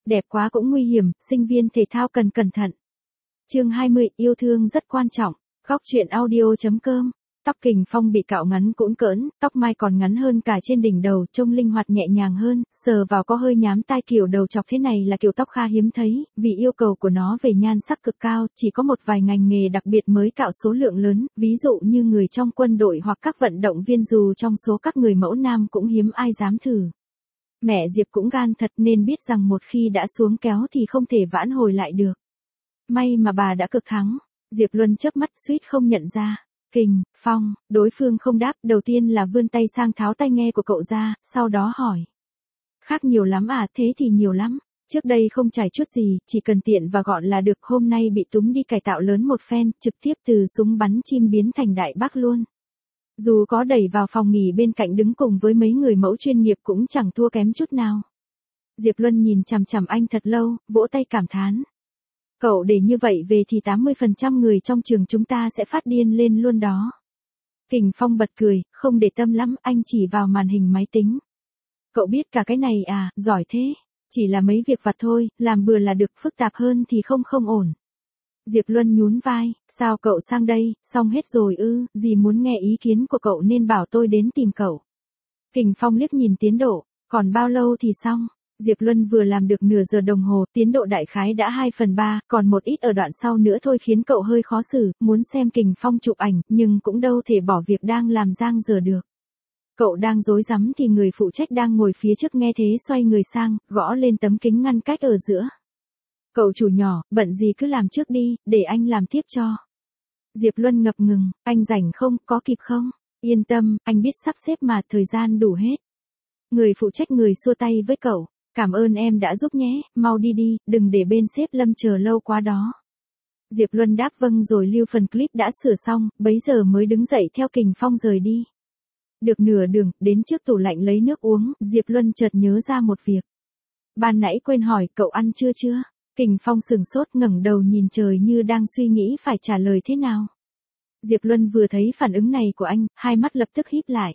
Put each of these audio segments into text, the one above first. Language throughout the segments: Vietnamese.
Đẹp quá cũng nguy hiểm, sinh viên thể thao cần cẩn thận. Chương 20, yêu thương rất quan trọng. Góc truyện audio.com. Tóc Kình Phong bị cạo ngắn cũn cỡn, tóc mai còn ngắn hơn cả trên đỉnh đầu, trông linh hoạt nhẹ nhàng hơn, sờ vào có hơi nhám tai. Kiểu đầu chọc thế này là kiểu tóc kha hiếm thấy, vì yêu cầu của nó về nhan sắc cực cao, chỉ có một vài ngành nghề đặc biệt mới cạo số lượng lớn, ví dụ như người trong quân đội hoặc các vận động viên, dù trong số các người mẫu nam cũng hiếm ai dám thử. Mẹ Diệp cũng gan thật nên biết rằng một khi đã xuống kéo thì không thể vãn hồi lại được. May mà bà đã cực thắng. Diệp Luân chớp mắt suýt không nhận ra. Kình Phong, đối phương không đáp, đầu tiên là vươn tay sang tháo tai nghe của cậu ra, sau đó hỏi. Khác nhiều lắm à? Thế thì nhiều lắm. Trước đây không trải chút gì, chỉ cần tiện và gọn là được, hôm nay bị túm đi cải tạo lớn một phen, trực tiếp từ súng bắn chim biến thành đại bác luôn. Dù có đẩy vào phòng nghỉ bên cạnh đứng cùng với mấy người mẫu chuyên nghiệp cũng chẳng thua kém chút nào. Diệp Luân nhìn chằm chằm anh thật lâu, vỗ tay cảm thán. Cậu để như vậy về thì 80% người trong trường chúng ta sẽ phát điên lên luôn đó. Kình Phong bật cười, không để tâm lắm, anh chỉ vào màn hình máy tính. Cậu biết cả cái này à, giỏi thế. Chỉ là mấy việc vặt thôi, làm bừa là được, phức tạp hơn thì không ổn. Diệp Luân nhún vai, sao cậu sang đây, xong hết rồi ư, gì muốn nghe ý kiến của cậu nên bảo tôi đến tìm cậu. Kình Phong liếc nhìn tiến độ, còn bao lâu thì xong. Diệp Luân vừa làm được nửa giờ đồng hồ, tiến độ đại khái đã 2/3, còn một ít ở đoạn sau nữa thôi khiến cậu hơi khó xử, muốn xem Kình Phong chụp ảnh, nhưng cũng đâu thể bỏ việc đang làm dang dở được. Cậu đang rối rắm thì người phụ trách đang ngồi phía trước nghe thế xoay người sang, gõ lên tấm kính ngăn cách ở giữa. Cậu chủ nhỏ, bận gì cứ làm trước đi, để anh làm tiếp cho. Diệp Luân ngập ngừng, anh rảnh không, có kịp không? Yên tâm, anh biết sắp xếp mà, thời gian đủ hết. Người phụ trách người xua tay với cậu. Cảm ơn em đã giúp nhé, mau đi đi, đừng để bên sếp Lâm chờ lâu quá đó. Diệp Luân đáp vâng rồi lưu phần clip đã sửa xong, bấy giờ mới đứng dậy theo Kình Phong rời đi. Được nửa đường, đến trước tủ lạnh lấy nước uống, Diệp Luân chợt nhớ ra một việc. Ban nãy quên hỏi, cậu ăn chưa? Kình Phong sừng sốt ngẩng đầu nhìn trời như đang suy nghĩ phải trả lời thế nào. Diệp Luân vừa thấy phản ứng này của anh, hai mắt lập tức híp lại.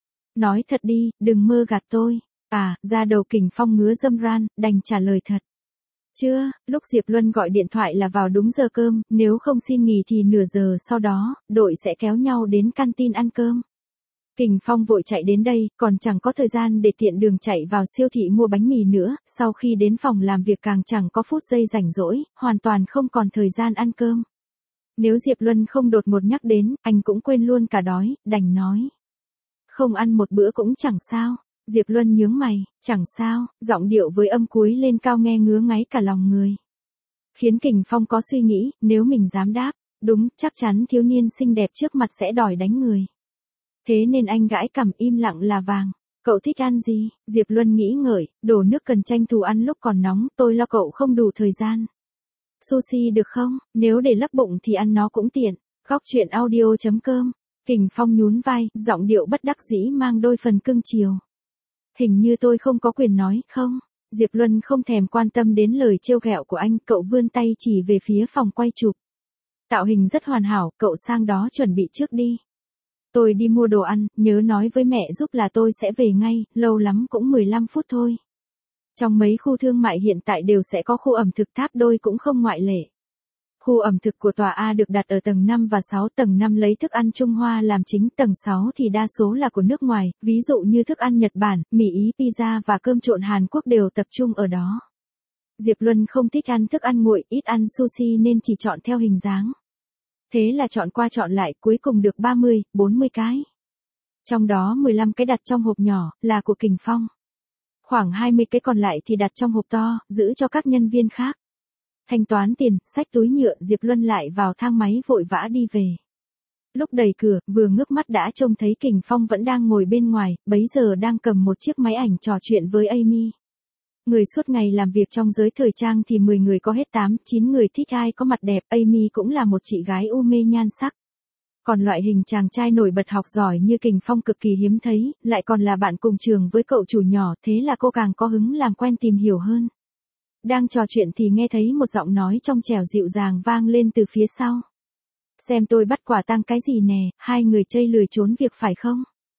Nói thật đi, đừng mơ gạt tôi. À, ra đầu Kình Phong ngứa râm ran, đành trả lời thật. Chưa, lúc Diệp Luân gọi điện thoại là vào đúng giờ cơm, nếu không xin nghỉ thì nửa giờ sau đó, đội sẽ kéo nhau đến canteen ăn cơm. Kình Phong vội chạy đến đây, còn chẳng có thời gian để tiện đường chạy vào siêu thị mua bánh mì nữa, sau khi đến phòng làm việc càng chẳng có phút giây rảnh rỗi, hoàn toàn không còn thời gian ăn cơm. Nếu Diệp Luân không đột ngột nhắc đến, anh cũng quên luôn cả đói, đành nói. Không ăn một bữa cũng chẳng sao. Diệp Luân nhướng mày, chẳng sao, giọng điệu với âm cuối lên cao nghe ngứa ngáy cả lòng người. Khiến Kình Phong có suy nghĩ, nếu mình dám đáp, đúng, chắc chắn thiếu niên xinh đẹp trước mặt sẽ đòi đánh người. Thế nên anh gãi cằm im lặng là vàng. Cậu thích ăn gì? Diệp Luân nghĩ ngợi, đồ nước cần tranh thủ ăn lúc còn nóng, tôi lo cậu không đủ thời gian. Sushi được không? Nếu để lấp bụng thì ăn nó cũng tiện. Góc truyện audio.com. Kình Phong nhún vai, giọng điệu bất đắc dĩ mang đôi phần cưng chiều. Hình như tôi không có quyền nói, không? Diệp Luân không thèm quan tâm đến lời trêu ghẹo của anh, cậu vươn tay chỉ về phía phòng quay chụp. Tạo hình rất hoàn hảo, cậu sang đó chuẩn bị trước đi. Tôi đi mua đồ ăn, nhớ nói với mẹ giúp là tôi sẽ về ngay, lâu lắm cũng 15 phút thôi. Trong mấy khu thương mại hiện tại đều sẽ có khu ẩm thực, Tháp Đôi cũng không ngoại lệ. Khu ẩm thực của tòa A được đặt ở tầng 5 và 6, tầng 5 lấy thức ăn Trung Hoa làm chính, tầng 6 thì đa số là của nước ngoài, ví dụ như thức ăn Nhật Bản, mì Ý, pizza và cơm trộn Hàn Quốc đều tập trung ở đó. Diệp Luân không thích ăn thức ăn nguội, ít ăn sushi nên chỉ chọn theo hình dáng. Thế là chọn qua chọn lại, cuối cùng được 30, 40 cái. Trong đó 15 cái đặt trong hộp nhỏ, là của Kình Phong. Khoảng 20 cái còn lại thì đặt trong hộp to, giữ cho các nhân viên khác. Thanh toán tiền, xách túi nhựa, Diệp Luân lại vào thang máy vội vã đi về. Lúc đẩy cửa, vừa ngước mắt đã trông thấy Kình Phong vẫn đang ngồi bên ngoài, bấy giờ đang cầm một chiếc máy ảnh trò chuyện với Amy. Người suốt ngày làm việc trong giới thời trang thì 10 người có hết 8, 9 người thích ai có mặt đẹp, Amy cũng là một chị gái u mê nhan sắc. Còn loại hình chàng trai nổi bật học giỏi như Kình Phong cực kỳ hiếm thấy, lại còn là bạn cùng trường với cậu chủ nhỏ, thế là cô càng có hứng làm quen tìm hiểu hơn. Đang trò chuyện thì nghe thấy một giọng nói trong trẻo dịu dàng vang lên từ phía sau. Xem tôi bắt quả tang cái gì nè, hai người chây lười trốn việc phải không?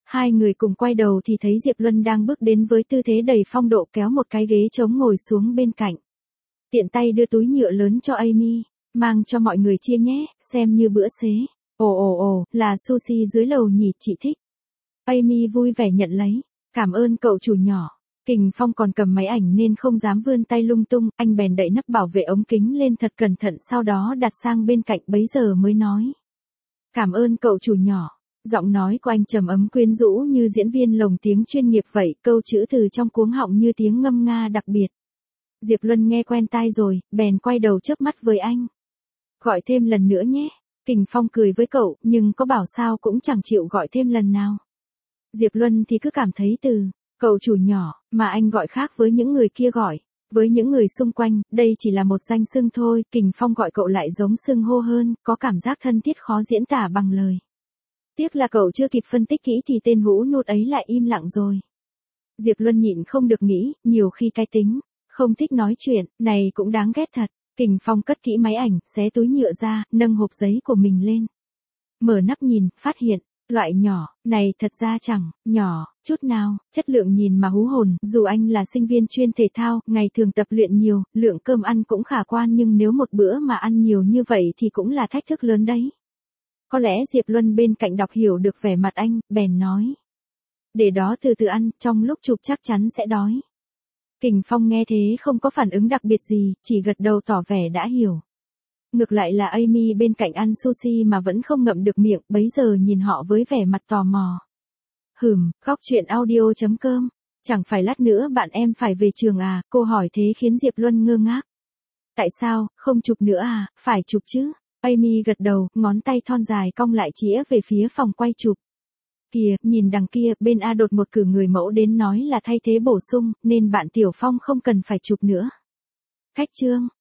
Hai người cùng quay đầu thì thấy Diệp Luân đang bước đến với tư thế đầy phong độ kéo một cái ghế trống ngồi xuống bên cạnh. Tiện tay đưa túi nhựa lớn cho Amy, mang cho mọi người chia nhé, xem như bữa xế. Ồ, là sushi dưới lầu nhỉ, chị thích. Amy vui vẻ nhận lấy, cảm ơn cậu chủ nhỏ. Kình Phong còn cầm máy ảnh nên không dám vươn tay lung tung, anh bèn đậy nắp bảo vệ ống kính lên thật cẩn thận sau đó đặt sang bên cạnh bấy giờ mới nói. Cảm ơn cậu chủ nhỏ. Giọng nói của anh trầm ấm quyến rũ như diễn viên lồng tiếng chuyên nghiệp vậy, câu chữ từ trong cuống họng như tiếng ngâm nga đặc biệt. Diệp Luân nghe quen tai rồi, bèn quay đầu chớp mắt với anh. Gọi thêm lần nữa nhé. Kình Phong cười với cậu, nhưng có bảo sao cũng chẳng chịu gọi thêm lần nào. Diệp Luân thì cứ cảm thấy từ cậu chủ nhỏ mà anh gọi khác với những người kia gọi. Với những người xung quanh, đây chỉ là một danh xưng thôi, Kình Phong gọi cậu lại giống xưng hô hơn, có cảm giác thân thiết khó diễn tả bằng lời. Tiếc là cậu chưa kịp phân tích kỹ thì tên hũ nút ấy lại im lặng rồi. Diệp Luân nhịn không được nghĩ, nhiều khi cái tính không thích nói chuyện này cũng đáng ghét thật. Kình Phong cất kỹ máy ảnh, xé túi nhựa ra, nâng hộp giấy của mình lên. Mở nắp nhìn, phát hiện, loại nhỏ, này thật ra chẳng nhỏ chút nào, chất lượng nhìn mà hú hồn, dù anh là sinh viên chuyên thể thao, ngày thường tập luyện nhiều, lượng cơm ăn cũng khả quan nhưng nếu một bữa mà ăn nhiều như vậy thì cũng là thách thức lớn đấy. Có lẽ Diệp Luân bên cạnh đọc hiểu được vẻ mặt anh, bèn nói. Để đó từ từ ăn, trong lúc chụp chắc chắn sẽ đói. Kình Phong nghe thế không có phản ứng đặc biệt gì, chỉ gật đầu tỏ vẻ đã hiểu. Ngược lại là Amy bên cạnh ăn sushi mà vẫn không ngậm được miệng, bấy giờ nhìn họ với vẻ mặt tò mò. Góc truyện audio.com. Chẳng phải lát nữa bạn em phải về trường à, cô hỏi thế khiến Diệp Luân ngơ ngác. Tại sao, không chụp nữa à, phải chụp chứ. Amy gật đầu, ngón tay thon dài cong lại chĩa về phía phòng quay chụp. Kìa, nhìn đằng kia, bên A đột một cử người mẫu đến nói là thay thế bổ sung, nên bạn Tiểu Phong không cần phải chụp nữa. Khách trương,